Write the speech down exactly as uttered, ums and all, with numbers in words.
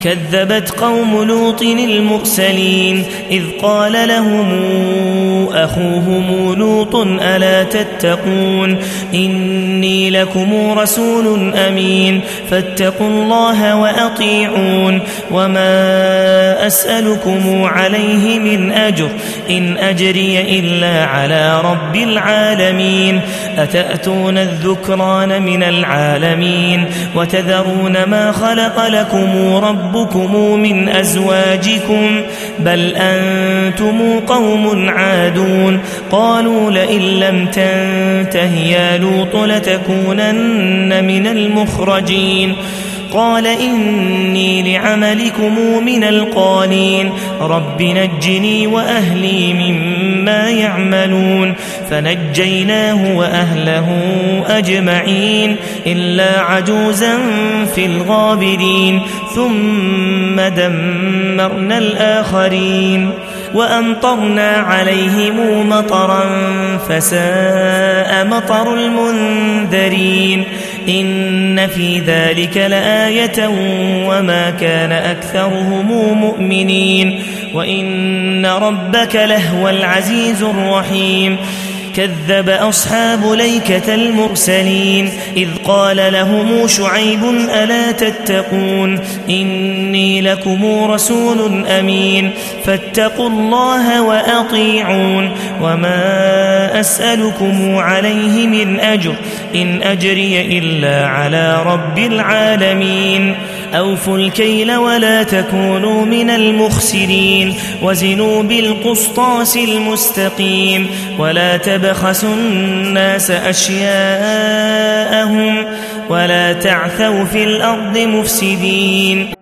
كذبت قوم لوط المرسلين إذ قال لهم أخوهم لوط ألا تتقون إني لكم رسول أمين فاتقوا الله وأطيعون وما أسألكم عليه من أجر إن أجري إلا على رب العالمين أتأتون الذكران من العالمين وتذرون ما خلق لكم رب ربكم من أزواجكم بل أنتم قوم عادون قالوا لئن لم تنته يا لوط لتكونن من المخرجين قال إني لعملكم من القالين رب نجني وأهلي مما يعملون فنجيناه وأهله أجمعين إلا عجوزا في الغابرين ثم دمرنا الآخرين وأمطرنا عليهم مطرا فساء مطر المنذرين إن في ذلك لآية وما كان أكثرهم مؤمنين وإن ربك لهو العزيز الرحيم كذب أصحاب ليكة المرسلين إذ قال لهم شعيب ألا تتقون إني لكم رسول أمين فاتقوا الله وأطيعون وما أسألكم عليه من أجر إن أجري إلا على رب العالمين أوفوا الكيل ولا تكونوا من المخسرين وزنوا بالقسطاس المستقيم ولا تبخسوا الناس أشياءهم ولا تعثوا في الأرض مفسدين